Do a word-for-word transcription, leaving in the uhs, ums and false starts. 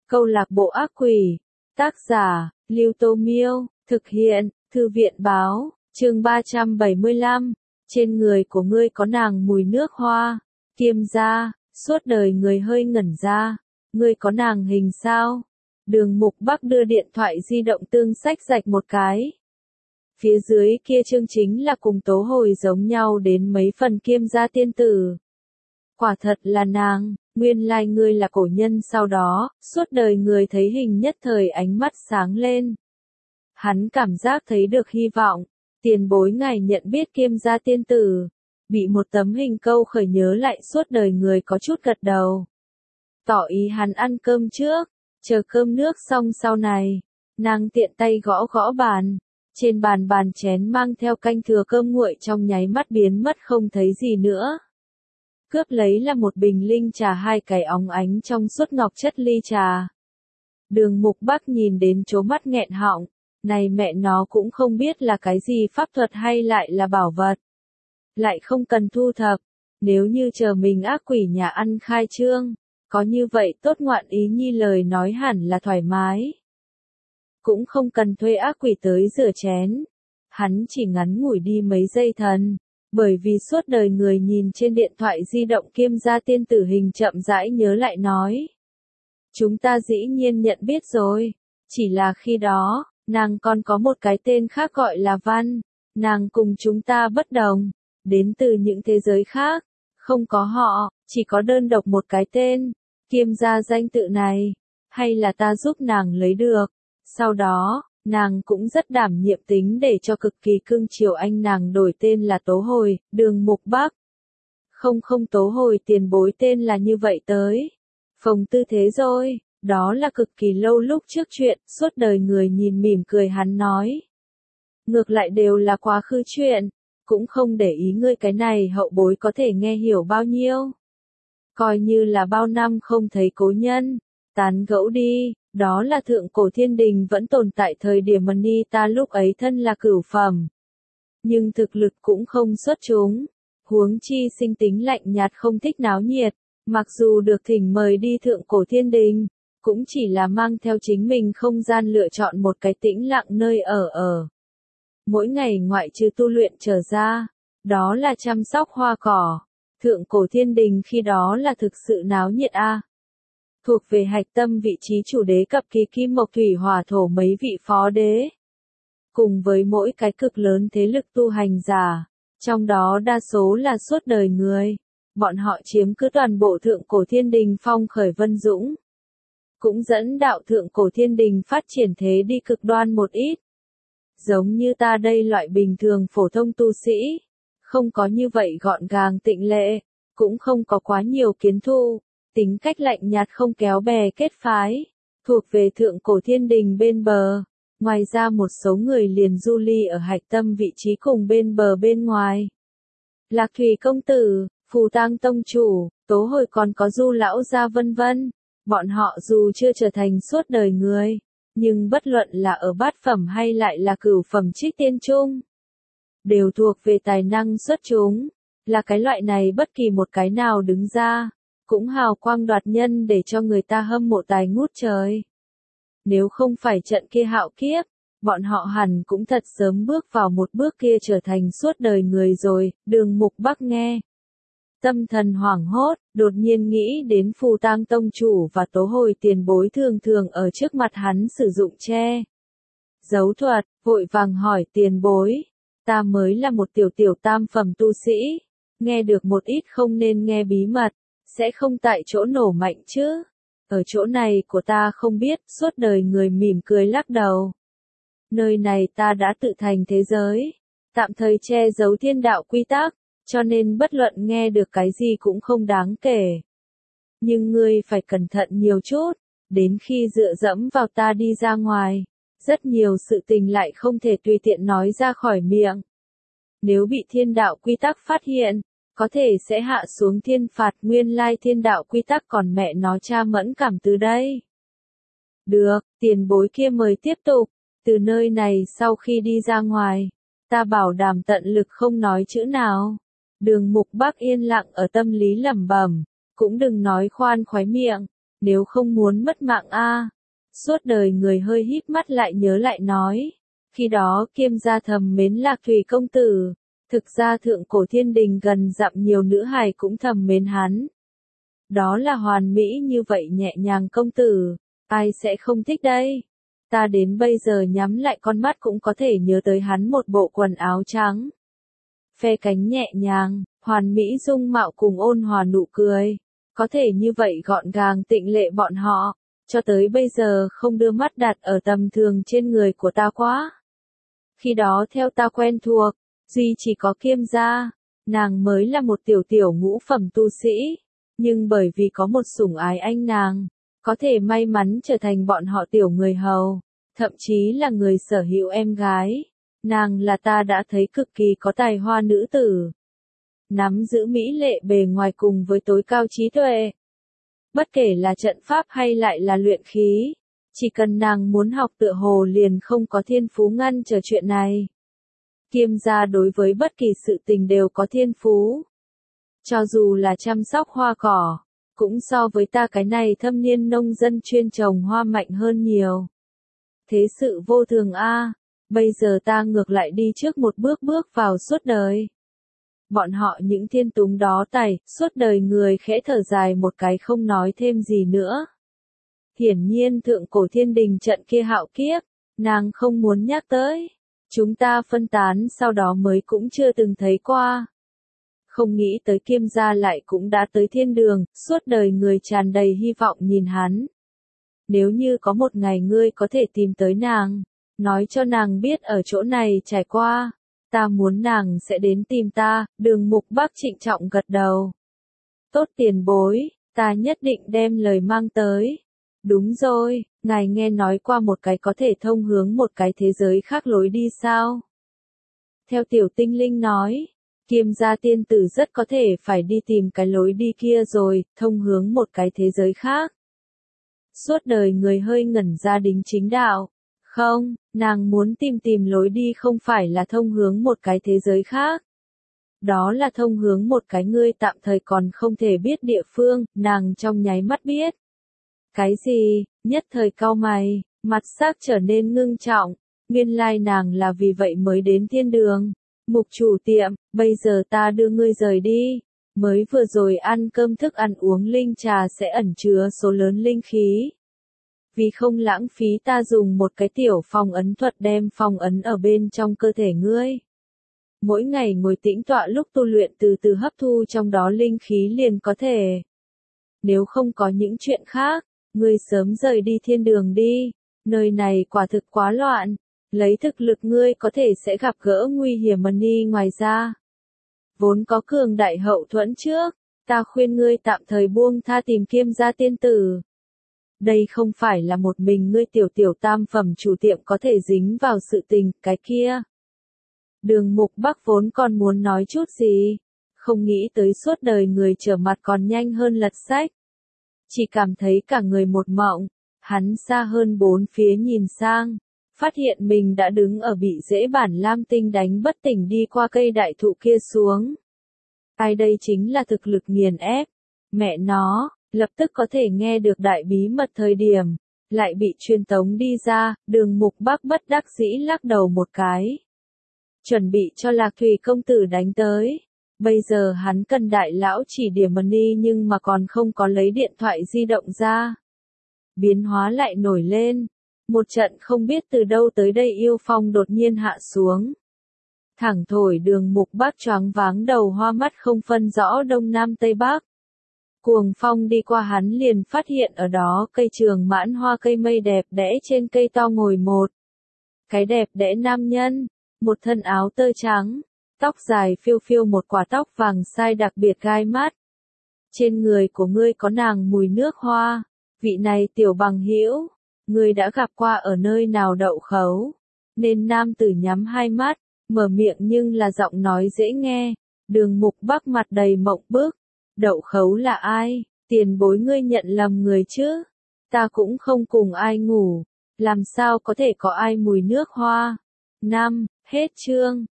Câu lạc bộ ác quỷ. Tác giả, Lưu Tô Miêu. Thực hiện, Thư viện Báo. Chương ba trăm bảy mươi lăm. Trên người của ngươi có nàng mùi nước hoa. Kiêm gia, suốt đời người hơi ngẩn ra. Ngươi có nàng hình sao? Đường Mục Bắc đưa điện thoại di động tương sách rạch một cái. Phía dưới kia chương chính là cùng Tố Hồi giống nhau đến mấy phần Kiêm gia tiên tử. Quả thật là nàng, nguyên lai like ngươi là cổ nhân. Sau đó, suốt đời người thấy hình nhất thời ánh mắt sáng lên. Hắn cảm giác thấy được hy vọng. Tiền bối ngài nhận biết Kiêm gia tiên tử. Bị một tấm hình câu khởi nhớ lại suốt đời người có chút gật đầu. Tỏ ý hắn ăn cơm trước, chờ cơm nước xong sau này. Nàng tiện tay gõ gõ bàn. Trên bàn bàn chén mang theo canh thừa cơm nguội trong nháy mắt biến mất không thấy gì nữa. Cướp lấy là một bình linh trà, hai cái óng ánh trong suốt ngọc chất ly trà. Đường Mục Bắc nhìn đến trố mắt nghẹn họng. Này mẹ nó cũng không biết là cái gì pháp thuật hay lại là bảo vật. Lại không cần thu thập. Nếu như chờ mình ác quỷ nhà ăn khai trương. Có như vậy tốt ngoạn ý nhi lời nói hẳn là thoải mái. Cũng không cần thuê ác quỷ tới rửa chén. Hắn chỉ ngắn ngủi đi mấy giây thần. Bởi vì suốt đời người nhìn trên điện thoại di động Kiêm gia tiên tử hình chậm rãi nhớ lại nói. Chúng ta dĩ nhiên nhận biết rồi. Chỉ là khi đó, nàng còn có một cái tên khác gọi là Văn. Nàng cùng chúng ta bất đồng. Đến từ những thế giới khác. Không có họ, chỉ có đơn độc một cái tên. Kiêm gia danh tự này. Hay là ta giúp nàng lấy được. Sau đó, nàng cũng rất đảm nhiệm tính để cho cực kỳ cưng chiều anh nàng đổi tên là Tố Hồi, Đường Mục Bắc. Không không Tố Hồi tiền bối tên là như vậy tới. Phồng tư thế rồi, đó là cực kỳ lâu lúc trước chuyện, suốt đời người nhìn mỉm cười hắn nói. Ngược lại đều là quá khứ chuyện, cũng không để ý ngươi cái này hậu bối có thể nghe hiểu bao nhiêu. Coi như là bao năm không thấy cố nhân, tán gẫu đi. Đó là thượng cổ thiên đình vẫn tồn tại thời điểm Mani ta lúc ấy thân là cửu phẩm. Nhưng thực lực cũng không xuất chúng. Huống chi sinh tính lạnh nhạt không thích náo nhiệt. Mặc dù được thỉnh mời đi thượng cổ thiên đình. Cũng chỉ là mang theo chính mình không gian lựa chọn một cái tĩnh lặng nơi ở ở. Mỗi ngày ngoại trừ tu luyện trở ra. Đó là chăm sóc hoa cỏ. Thượng cổ thiên đình khi đó là thực sự náo nhiệt a. Thuộc về hạch tâm vị trí chủ đế cập kỳ kim mộc thủy hỏa thổ mấy vị phó đế. Cùng với mỗi cái cực lớn thế lực tu hành giả. Trong đó đa số là suốt đời người. Bọn họ chiếm cứ toàn bộ thượng cổ thiên đình phong khởi vân dũng. Cũng dẫn đạo thượng cổ thiên đình phát triển thế đi cực đoan một ít. Giống như ta đây loại bình thường phổ thông tu sĩ. Không có như vậy gọn gàng tịnh lệ. Cũng không có quá nhiều kiến thu. Tính cách lạnh nhạt không kéo bè kết phái, thuộc về thượng cổ thiên đình bên bờ. Ngoài ra một số người liền du ly ở hạch tâm vị trí cùng bên bờ bên ngoài. Lạc Thủy công tử, Phù Tang tông chủ, Tố Hồi còn có Du lão gia vân vân. Bọn họ dù chưa trở thành suốt đời người, nhưng bất luận là ở bát phẩm hay lại là cửu phẩm trích tiên trung, đều thuộc về tài năng xuất chúng. Là cái loại này bất kỳ một cái nào đứng ra. Cũng hào quang đoạt nhân để cho người ta hâm mộ tài ngút trời. Nếu không phải trận kia hạo kiếp, bọn họ hẳn cũng thật sớm bước vào một bước kia trở thành suốt đời người rồi. Đường Mục Bắc nghe. Tâm thần hoảng hốt, đột nhiên nghĩ đến Phù Tang tông chủ và Tố Hồi tiền bối thường thường ở trước mặt hắn sử dụng che giấu thuật, vội vàng hỏi tiền bối. Ta mới là một tiểu tiểu tam phẩm tu sĩ, nghe được một ít không nên nghe bí mật. Sẽ không tại chỗ nổ mạnh chứ. Ở chỗ này của ta không biết, suốt đời người mỉm cười lắc đầu. Nơi này ta đã tự thành thế giới. Tạm thời che giấu thiên đạo quy tắc, cho nên bất luận nghe được cái gì cũng không đáng kể. Nhưng ngươi phải cẩn thận nhiều chút, đến khi dựa dẫm vào ta đi ra ngoài. Rất nhiều sự tình lại không thể tùy tiện nói ra khỏi miệng. Nếu bị thiên đạo quy tắc phát hiện, có thể sẽ hạ xuống thiên phạt. Nguyên lai thiên đạo quy tắc còn mẹ nó cha mẫn cảm từ đây. Được, tiền bối kia mời tiếp tục. Từ nơi này sau khi đi ra ngoài, ta bảo đảm tận lực không nói chữ nào. Đường Mục Bắc yên lặng ở tâm lý lẩm bẩm, cũng đừng nói khoan khoái miệng. nếu không muốn mất mạng a. Suốt đời người hơi híp mắt lại nhớ lại nói, khi đó Kiêm gia thầm mến Lạc Thủy công tử, thực ra thượng cổ thiên đình gần dặm nhiều nữ hài cũng thầm mến hắn. Đó là hoàn mỹ như vậy nhẹ nhàng công tử, ai sẽ không thích đây? Ta đến bây giờ nhắm lại con mắt cũng có thể nhớ tới hắn một bộ quần áo trắng. Phe cánh nhẹ nhàng, hoàn mỹ dung mạo cùng ôn hòa nụ cười. Có thể như vậy gọn gàng tịnh lệ bọn họ, cho tới bây giờ không đưa mắt đặt ở tầm thường trên người của ta quá. Khi đó theo ta quen thuộc, duy chỉ có Kiêm gia, nàng mới là một tiểu tiểu ngũ phẩm tu sĩ, nhưng bởi vì có một sủng ái anh nàng, có thể may mắn trở thành bọn họ tiểu người hầu, thậm chí là người sở hữu em gái. Nàng là ta đã thấy cực kỳ có tài hoa nữ tử, nắm giữ mỹ lệ bề ngoài cùng với tối cao trí tuệ. Bất kể là trận pháp hay lại là luyện khí, chỉ cần nàng muốn học tựa hồ liền không có thiên phú ngăn trở chuyện này. Kiêm gia đối với bất kỳ sự tình đều có thiên phú. Cho dù là chăm sóc hoa cỏ, cũng so với ta cái này thâm niên nông dân chuyên trồng hoa mạnh hơn nhiều. Thế sự vô thường a, bây giờ ta ngược lại đi trước một bước bước vào suốt đời. Bọn họ những thiên túng đó tày, suốt đời người khẽ thở dài một cái không nói thêm gì nữa. Hiển nhiên thượng cổ thiên đình trận kia hạo kiếp, nàng không muốn nhắc tới. Chúng ta phân tán sau đó mới cũng chưa từng thấy qua. Không nghĩ tới Kiêm gia lại cũng đã tới thiên đường, suốt đời người tràn đầy hy vọng nhìn hắn. Nếu như có một ngày ngươi có thể tìm tới nàng, nói cho nàng biết ở chỗ này trải qua, ta muốn nàng sẽ đến tìm ta. Đường Mục Bắc trịnh trọng gật đầu. Tốt tiền bối, ta nhất định đem lời mang tới. Đúng rồi, ngài nghe nói qua một cái có thể thông hướng một cái thế giới khác lối đi sao? Theo tiểu tinh linh nói, Kiêm gia tiên tử rất có thể phải đi tìm cái lối đi kia rồi, thông hướng một cái thế giới khác. Suốt đời người hơi ngẩn ra đính chính đạo. Không, nàng muốn tìm tìm lối đi không phải là thông hướng một cái thế giới khác. Đó là thông hướng một cái ngươi tạm thời còn không thể biết địa phương, nàng trong nháy mắt biết. Cái gì, nhất thời cau mày, mặt sắc trở nên ngưng trọng, nguyên lai nàng là vì vậy mới đến thiên đường. Mục chủ tiệm, bây giờ ta đưa ngươi rời đi, mới vừa rồi ăn cơm thức ăn uống linh trà sẽ ẩn chứa số lớn linh khí. Vì không lãng phí ta dùng một cái tiểu phong ấn thuật đem phong ấn ở bên trong cơ thể ngươi. Mỗi ngày ngồi tĩnh tọa lúc tu luyện từ từ hấp thu trong đó linh khí liền có thể. Nếu không có những chuyện khác, ngươi sớm rời đi thiên đường đi, nơi này quả thực quá loạn, lấy thực lực ngươi có thể sẽ gặp gỡ nguy hiểm mà đi ngoài ra. Vốn có cường đại hậu thuẫn trước, ta khuyên ngươi tạm thời buông tha tìm Kiêm gia tiên tử. Đây không phải là một mình ngươi tiểu tiểu tam phẩm chủ tiệm có thể dính vào sự tình, cái kia. Đường Mục Bắc vốn còn muốn nói chút gì, không nghĩ tới suốt đời người trở mặt còn nhanh hơn lật sách. Chỉ cảm thấy cả người một mộng, hắn xa hơn bốn phía nhìn sang, phát hiện mình đã đứng ở bị dễ bản lam tinh đánh bất tỉnh đi qua cây đại thụ kia xuống. Ai đây chính là thực lực nghiền ép, mẹ nó. Lập tức có thể nghe được đại bí mật thời điểm, lại bị truyền tống đi ra. Đường Mục Bắc bất đắc dĩ lắc đầu một cái. Chuẩn bị cho Lạc Thủy công tử đánh tới. Bây giờ hắn cần đại lão chỉ điểm mần đi nhưng mà còn không có lấy điện thoại di động ra. Biến hóa lại nổi lên. Một trận không biết từ đâu tới đây yêu phong đột nhiên hạ xuống. Thẳng thổi Đường Mục Bắc choáng váng đầu hoa mắt không phân rõ đông nam tây bắc. Cuồng phong đi qua hắn liền phát hiện ở đó cây trường mãn hoa cây mây đẹp đẽ trên cây to ngồi một. Cái đẹp đẽ nam nhân, một thân áo tơ trắng, tóc dài phiêu phiêu một quả tóc vàng sai đặc biệt gai mắt. Trên người của ngươi có nàng mùi nước hoa, vị này tiểu bằng hữu, ngươi đã gặp qua ở nơi nào đậu khấu. Nên nam tử nhắm hai mắt, mở miệng nhưng là giọng nói dễ nghe. Đường Mục Bắc mặt đầy mộng bức. Đậu khấu là ai? Tiền bối ngươi nhận lầm người chứ? Ta cũng không cùng ai ngủ, làm sao có thể có ai mùi nước hoa? Năm, hết chương.